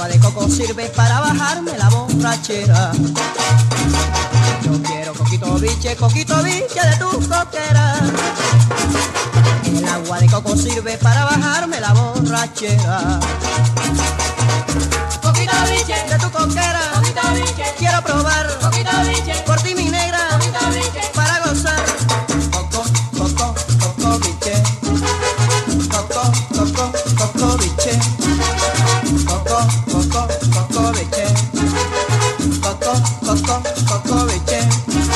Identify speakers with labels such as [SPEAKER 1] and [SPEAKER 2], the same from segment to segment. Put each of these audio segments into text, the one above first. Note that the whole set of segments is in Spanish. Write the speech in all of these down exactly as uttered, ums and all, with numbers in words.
[SPEAKER 1] agua de coco sirve para bajarme la borrachera. Yo quiero coquito biche, coquito biche de tu coquera. El agua de coco sirve para bajarme la borrachera.
[SPEAKER 2] Coquito biche
[SPEAKER 1] De tu coquera,
[SPEAKER 2] coquito biche
[SPEAKER 1] quiero probar
[SPEAKER 2] coquito biche
[SPEAKER 1] por ti mi negra,
[SPEAKER 2] coquito biche
[SPEAKER 1] para gozar. Coco, coco, coco biche. Coco, coco, coco biche. Coco, coco, coco biche. Coco, coco, coco biche.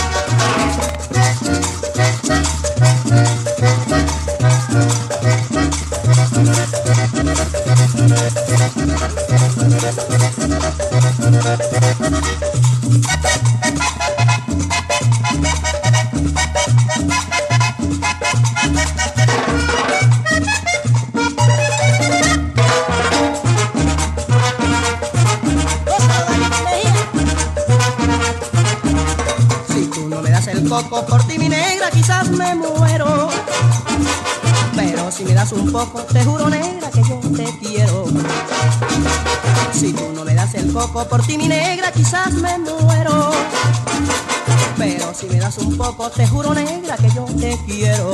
[SPEAKER 1] Si tú no me das el coco por ti mi negra quizás me muero, pero si me das un poco te juro negra que yo te quiero. Si tú no me das el coco por ti mi negra quizás me muero, pero si me das un poco te juro negra que yo te quiero.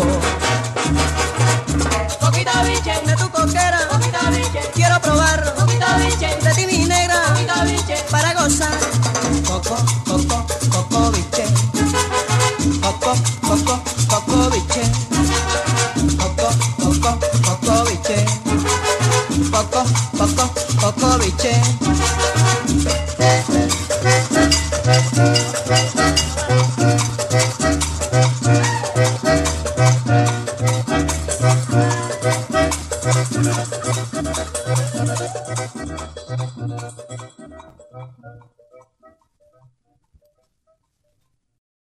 [SPEAKER 2] coquito biche
[SPEAKER 1] De tu coquera
[SPEAKER 2] coquito biche
[SPEAKER 1] quiero probar
[SPEAKER 2] coquito biche
[SPEAKER 1] de ti mi negra
[SPEAKER 2] coquito biche
[SPEAKER 1] para gozar. Coco, coco, coco biche. Coco, coco, coco biche. Coco, coco, coco biche. Coco, coco, coco biche.
[SPEAKER 3] Thank you.